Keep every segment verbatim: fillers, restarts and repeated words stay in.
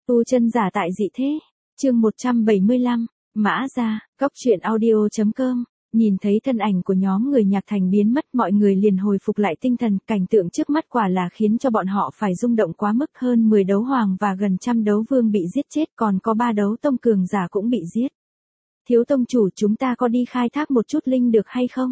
Tu chân giả tại dị thế. Chương một trăm bảy mươi lăm, Mã Gia, Góc Chuyện Audio chấm com. Nhìn thấy thân ảnh của nhóm người Nhạc Thành biến mất, mọi người liền hồi phục lại tinh thần, cảnh tượng trước mắt quả là khiến cho bọn họ phải rung động quá mức, hơn mười đấu hoàng và gần trăm đấu vương bị giết chết, còn có ba đấu tông cường giả cũng bị giết. Thiếu tông chủ, chúng ta có đi khai thác một chút linh được hay không?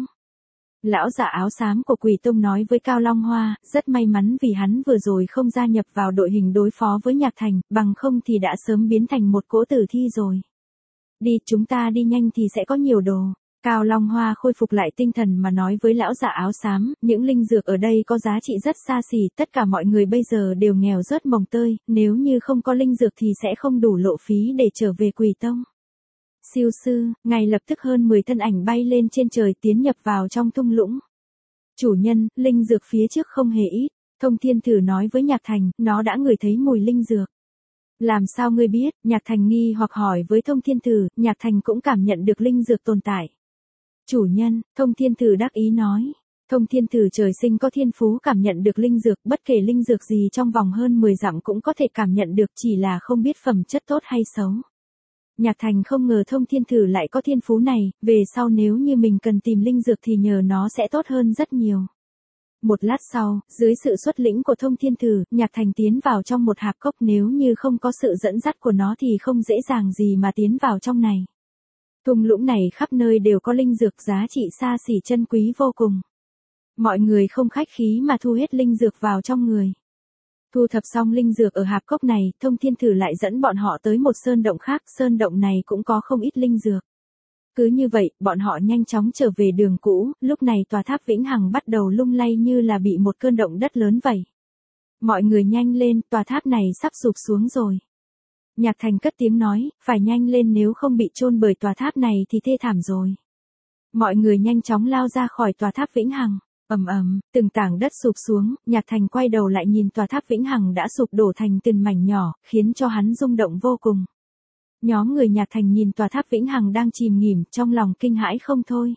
Lão giả áo xám của Quỷ Tông nói với Cao Long Hoa, rất may mắn vì hắn vừa rồi không gia nhập vào đội hình đối phó với Nhạc Thành, bằng không thì đã sớm biến thành một cỗ tử thi rồi. Đi, chúng ta đi nhanh thì sẽ có nhiều đồ. Cao Long Hoa khôi phục lại tinh thần mà nói với lão giả áo xám, những linh dược ở đây có giá trị rất xa xỉ, tất cả mọi người bây giờ đều nghèo rớt mồng tơi, nếu như không có linh dược thì sẽ không đủ lộ phí để trở về Quỷ Tông. Siêu sư, ngay lập tức hơn mười thân ảnh bay lên trên trời tiến nhập vào trong thung lũng. Chủ nhân, linh dược phía trước không hề ít. Thông Thiên Thử nói với Nhạc Thành, nó đã ngửi thấy mùi linh dược. Làm sao ngươi biết? Nhạc Thành nghi hoặc hỏi với Thông Thiên Thử, Nhạc Thành cũng cảm nhận được linh dược tồn tại. Chủ nhân, Thông Thiên Thử đắc ý nói. Thông Thiên Thử trời sinh có thiên phú cảm nhận được linh dược, bất kể linh dược gì trong vòng hơn mười dặm cũng có thể cảm nhận được, chỉ là không biết phẩm chất tốt hay xấu. Nhạc Thành không ngờ Thông Thiên Thử lại có thiên phú này, về sau nếu như mình cần tìm linh dược thì nhờ nó sẽ tốt hơn rất nhiều. Một lát sau, dưới sự xuất lĩnh của Thông Thiên Thử, Nhạc Thành tiến vào trong một hạp cốc, nếu như không có sự dẫn dắt của nó thì không dễ dàng gì mà tiến vào trong này. Thung lũng này khắp nơi đều có linh dược giá trị xa xỉ chân quý vô cùng. Mọi người không khách khí mà thu hết linh dược vào trong người. Thu thập xong linh dược ở hạp cốc này, Thông Thiên Thử lại dẫn bọn họ tới một sơn động khác, sơn động này cũng có không ít linh dược. Cứ như vậy, bọn họ nhanh chóng trở về đường cũ, lúc này tòa tháp Vĩnh Hằng bắt đầu lung lay như là bị một cơn động đất lớn vậy. Mọi người nhanh lên, tòa tháp này sắp sụp xuống rồi. Nhạc Thành cất tiếng nói, phải nhanh lên nếu không bị chôn bởi tòa tháp này thì thê thảm rồi. Mọi người nhanh chóng lao ra khỏi tòa tháp Vĩnh Hằng. Ầm ầm, từng tảng đất sụp xuống, Nhạc Thành quay đầu lại nhìn tòa tháp Vĩnh Hằng đã sụp đổ thành từng mảnh nhỏ, khiến cho hắn rung động vô cùng. Nhóm người Nhạc Thành nhìn tòa tháp Vĩnh Hằng đang chìm nghỉm, trong lòng kinh hãi không thôi.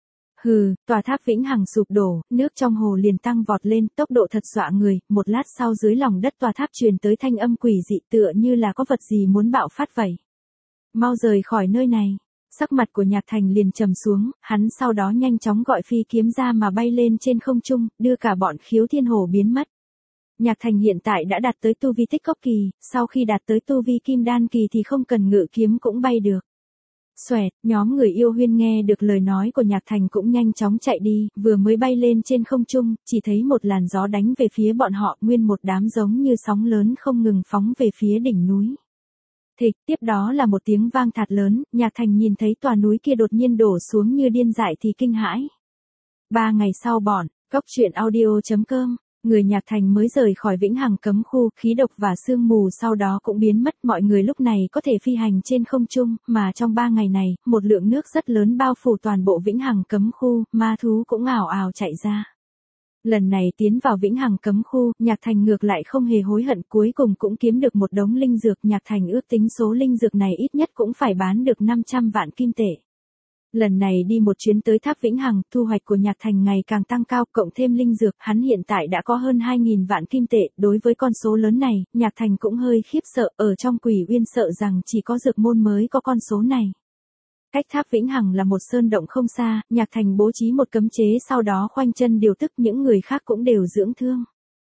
Hừ, tòa tháp Vĩnh Hằng sụp đổ, nước trong hồ liền tăng vọt lên, tốc độ thật dọa người, một lát sau dưới lòng đất tòa tháp truyền tới thanh âm quỷ dị, tựa như là có vật gì muốn bạo phát vậy. Mau rời khỏi nơi này. Sắc mặt của Nhạc Thành liền trầm xuống, hắn sau đó nhanh chóng gọi phi kiếm ra mà bay lên trên không trung, đưa cả bọn Khiếu Thiên Hổ biến mất. Nhạc Thành hiện tại đã đạt tới tu vi tích cốc kỳ, sau khi đạt tới tu vi kim đan kỳ thì không cần ngự kiếm cũng bay được. Xoẹt, nhóm người yêu huyên nghe được lời nói của Nhạc Thành cũng nhanh chóng chạy đi, vừa mới bay lên trên không trung, chỉ thấy một làn gió đánh về phía bọn họ, nguyên một đám giống như sóng lớn không ngừng phóng về phía đỉnh núi. Thịch, tiếp đó là một tiếng vang thật lớn, Nhạc Thành nhìn thấy tòa núi kia đột nhiên đổ xuống như điên dại thì kinh hãi. Ba ngày sau bọn, Góc Chuyện Audio chấm com, người Nhạc Thành mới rời khỏi Vĩnh Hằng cấm khu, khí độc và sương mù sau đó cũng biến mất, mọi người lúc này có thể phi hành trên không trung, mà trong ba ngày này, một lượng nước rất lớn bao phủ toàn bộ Vĩnh Hằng cấm khu, ma thú cũng ào ào chạy ra. Lần này tiến vào Vĩnh Hằng cấm khu, Nhạc Thành ngược lại không hề hối hận, cuối cùng cũng kiếm được một đống linh dược, Nhạc Thành ước tính số linh dược này ít nhất cũng phải bán được năm trăm vạn kim tệ. Lần này đi một chuyến tới tháp Vĩnh Hằng, thu hoạch của Nhạc Thành ngày càng tăng cao, cộng thêm linh dược, hắn hiện tại đã có hơn hai nghìn vạn kim tệ, đối với con số lớn này, Nhạc Thành cũng hơi khiếp sợ, ở trong Quỷ Uyên sợ rằng chỉ có Dược Môn mới có con số này. Cách tháp Vĩnh Hằng là một sơn động không xa, Nhạc Thành bố trí một cấm chế sau đó khoanh chân điều tức, những người khác cũng đều dưỡng thương.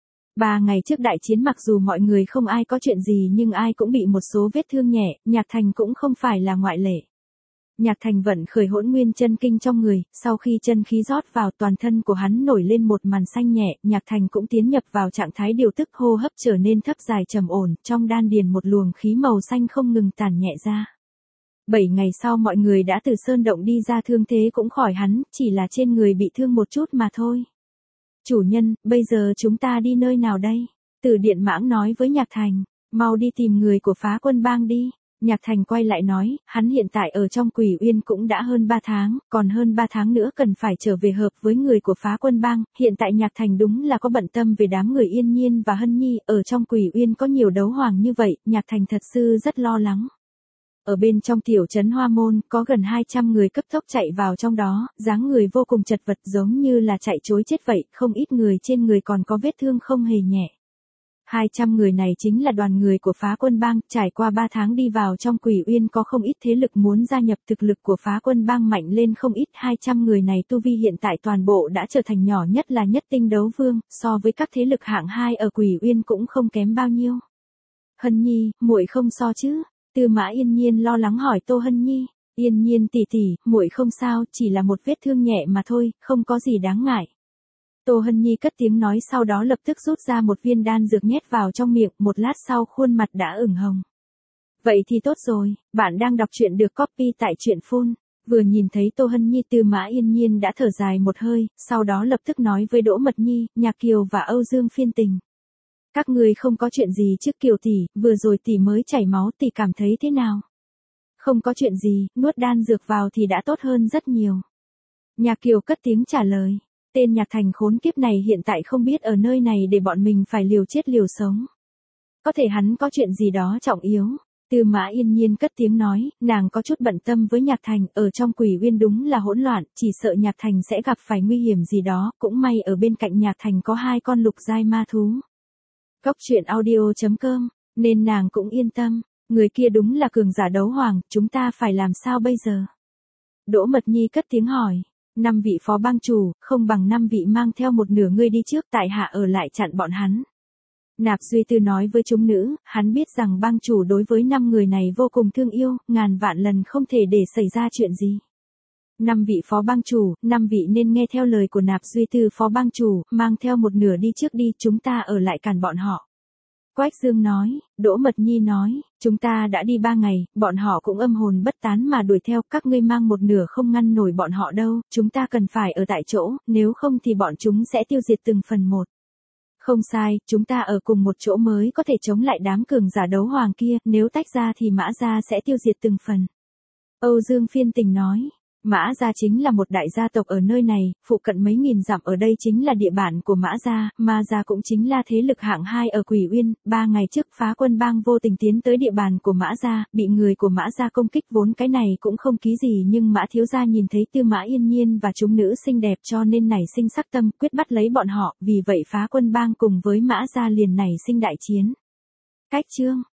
Ba ngày trước đại chiến mặc dù mọi người không ai có chuyện gì nhưng ai cũng bị một số vết thương nhẹ, Nhạc Thành cũng không phải là ngoại lệ. Nhạc Thành vận khởi Hỗn Nguyên chân kinh trong người, sau khi chân khí rót vào toàn thân của hắn nổi lên một màn xanh nhẹ, Nhạc Thành cũng tiến nhập vào trạng thái điều tức, hô hấp trở nên thấp dài trầm ổn, trong đan điền một luồng khí màu xanh không ngừng tản nhẹ ra. Bảy ngày sau mọi người đã từ sơn động đi ra, thương thế cũng khỏi hắn, chỉ là trên người bị thương một chút mà thôi. Chủ nhân, bây giờ chúng ta đi nơi nào đây? Từ Điện Mãng nói với Nhạc Thành, mau đi tìm người của Phá Quân Bang đi. Nhạc Thành quay lại nói, hắn hiện tại ở trong Quỷ Uyên cũng đã hơn ba tháng, còn hơn ba tháng nữa cần phải trở về hợp với người của Phá Quân Bang, hiện tại Nhạc Thành đúng là có bận tâm về đám người Yên Nhiên và Hân Nhi, ở trong Quỷ Uyên có nhiều đấu hoàng như vậy, Nhạc Thành thật sự rất lo lắng. Ở bên trong tiểu trấn Hoa Môn, có gần hai trăm người cấp tốc chạy vào trong đó, dáng người vô cùng chật vật giống như là chạy trối chết vậy, không ít người trên người còn có vết thương không hề nhẹ. hai trăm người này chính là đoàn người của Phá Quân Bang, trải qua ba tháng đi vào trong Quỷ Uyên có không ít thế lực muốn gia nhập, thực lực của Phá Quân Bang mạnh lên không ít, hai trăm người này tu vi hiện tại toàn bộ đã trở thành nhỏ nhất là nhất tinh đấu vương, so với các thế lực hạng hai ở Quỷ Uyên cũng không kém bao nhiêu. Hân Nhi, muội không so chứ? Tư Mã Yên Nhiên lo lắng hỏi Tô Hân Nhi. Yên Nhiên tỷ tỷ, muội không sao, chỉ là một vết thương nhẹ mà thôi, không có gì đáng ngại. Tô Hân Nhi cất tiếng nói, sau đó lập tức rút ra một viên đan dược nhét vào trong miệng, một lát sau khuôn mặt đã ửng hồng. Vậy thì tốt rồi, bạn đang đọc truyện được copy tại truyện phun. Vừa nhìn thấy Tô Hân Nhi, Tư Mã Yên Nhiên đã thở dài một hơi, sau đó lập tức nói với Đỗ Mật Nhi, Nhạc Kiều và Âu Dương Phiên Tình. Các người không có chuyện gì chứ Kiều tỷ, vừa rồi tỷ mới chảy máu, tỷ cảm thấy thế nào? Không có chuyện gì, nuốt đan dược vào thì đã tốt hơn rất nhiều. Nhạc Kiều cất tiếng trả lời. Tên Nhạc Thành khốn kiếp này hiện tại không biết ở nơi này để bọn mình phải liều chết liều sống. Có thể hắn có chuyện gì đó trọng yếu. Tư Mã Yên Nhiên cất tiếng nói, nàng có chút bận tâm với Nhạc Thành, ở trong Quỷ Uyên đúng là hỗn loạn, chỉ sợ Nhạc Thành sẽ gặp phải nguy hiểm gì đó, cũng may ở bên cạnh Nhạc Thành có hai con lục giai ma thú. Cốc truyện audio chấm com, nên nàng cũng yên tâm, người kia đúng là cường giả đấu hoàng, chúng ta phải làm sao bây giờ? Đỗ Mật Nhi cất tiếng hỏi. Năm vị phó bang chủ, không bằng năm vị mang theo một nửa ngươi đi trước, tại hạ ở lại chặn bọn hắn. Nạp Duy Tư nói với chúng nữ, hắn biết rằng bang chủ đối với năm người này vô cùng thương yêu, ngàn vạn lần không thể để xảy ra chuyện gì. Năm vị phó bang chủ, năm vị nên nghe theo lời của Nạp Duy Tư phó bang chủ, mang theo một nửa đi trước đi, chúng ta ở lại cản bọn họ. Quách Dương nói, Đỗ Mật Nhi nói, chúng ta đã đi ba ngày, bọn họ cũng âm hồn bất tán mà đuổi theo, các ngươi mang một nửa không ngăn nổi bọn họ đâu, chúng ta cần phải ở tại chỗ, nếu không thì bọn chúng sẽ tiêu diệt từng phần một. Không sai, chúng ta ở cùng một chỗ mới có thể chống lại đám cường giả đấu hoàng kia, nếu tách ra thì Mã gia sẽ tiêu diệt từng phần. Âu Dương Phiên Tình nói. Mã gia chính là một đại gia tộc ở nơi này, phụ cận mấy nghìn dặm ở đây chính là địa bàn của Mã gia, Ma gia cũng chính là thế lực hạng hai ở Quỷ Uyên, ba ngày trước Phá Quân Bang vô tình tiến tới địa bàn của Mã gia, bị người của Mã gia công kích, vốn cái này cũng không ký gì, nhưng Mã thiếu gia nhìn thấy Tư Mã Yên Nhiên và chúng nữ xinh đẹp cho nên nảy sinh sắc tâm, quyết bắt lấy bọn họ, vì vậy Phá Quân Bang cùng với Mã gia liền nảy sinh đại chiến. Cách chương